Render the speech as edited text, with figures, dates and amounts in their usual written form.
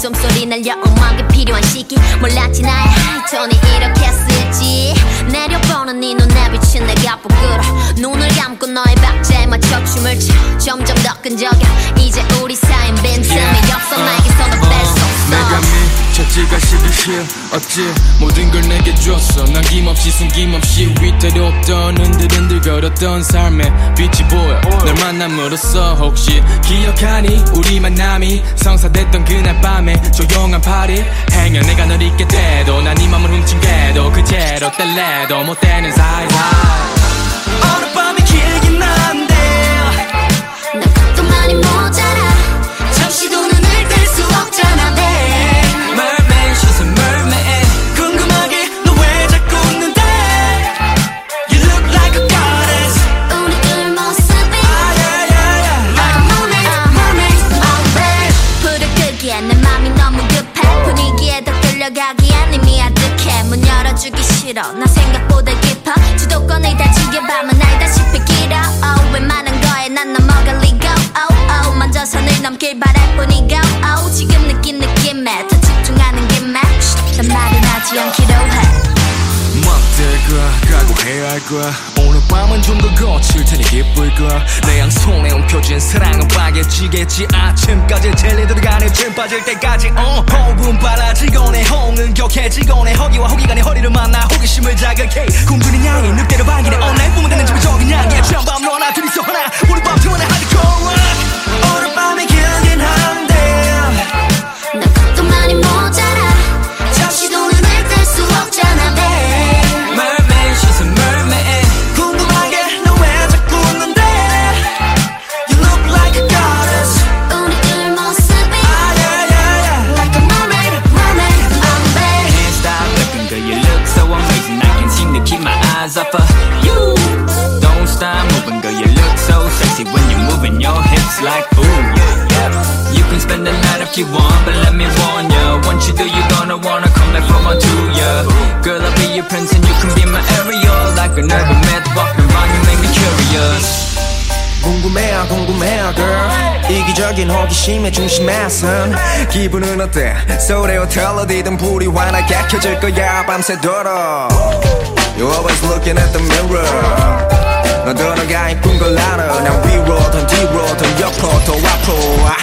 숨소리 날려 음악이 필요한 시기 몰랐지 나의 하이톤이 이렇게 쓸지 내려보는 네 눈에 비친 내가 부끄러 눈을 감고 너의 박자에 맞춰 춤을 춰 점점 더 끈적여 이제 우리 사이엔 빈틈이 없어 나에게 손을 뺄 수 없어 내가 미쳤지가 싶을 힐 없지 모든 걸 내게 줬어 남김없이 숨김없이 위태롭던 흔들흔들 걸었던 삶의 빛이 보여 널 만남으로써 혹시 기억하니 우리 만남이 성사됐던 그날 밤에 조용한 파리 행여 내가 널 잊게 돼도 난 네 맘을 훔친 게도 그대로 뗄래도 못 되는 사이사이 어느 밤이 길긴 한데 난 것도 많이 모자라 잠시도 눈을 뗄 수 없잖아 babe Mermaid, she's a mermaid 궁금하게 너 왜 자꾸 웃는데 You look like a goddess 우리 둘 모습이 Like a mermaid, oh babe 불을 끄기엔 내 맘이 너무 급해 분위기에 더 끌려가기엔 이미 아득해 문 열어주기 싫어 나 생각보다 깊어 주도권을 다지게 밤은 알다시피 길어 oh 웬만한 거에 난 넘어갈 리가 oh oh 먼저 선을 넘길 바랄 뿐이고 oh 지금 느낀 느낌에 더 집중하는 김에 난 말이 나지 않기로 해 맘대로 각오해야 할 거야 오늘 밤은 좀 더 거칠 테니 기쁠 거야 내 양손에 움켜쥔 사랑은 빠개지겠지 아침까지 젤리 들어가네 침 빠질 때까지 호흡은 빨라지고 내 호응은 격해지고 내 허기와 호기가 내 허리를 만나 호기심을 자극해 꿈꾸는 양이 늑대로 반기네 날 보면 되는 집이 저긴 양이야 처음 너와 나 둘이서 하나 오늘 밤 태어나 hardcore rock 오늘 밤이 길긴 한데 난 것도 많이 모자라 잠시도 눈을 뗄 수 없잖아 babe Mermaid, she's a mermaid 궁금하게 너 왜 자꾸 웃는데 You look like a goddess 우리 둘 모습이 Like a mermaid, oh babe Can't stop looking good, you look so amazing I can't seem to keep my eyes off of you Don't stop moving girl, you look so sexy When you're moving your hips like ooh You can spend the night if you want, but let me warn ya Once you do, you're gonna wanna come back for more too, yeah Girl, I'll be your prince and you can be my Ariel Like an urban myth, walking around, you make me curious 궁금해요 girl 이기적인 호기심의 중심에선 기분은 어때 소리와 텔러디든 불이 환하게 켜질 거야 밤새도록 You're always looking at the mirror 너도 너가 이쁜 걸 알아 난 위로든 뒤로든 옆으로 또 앞으로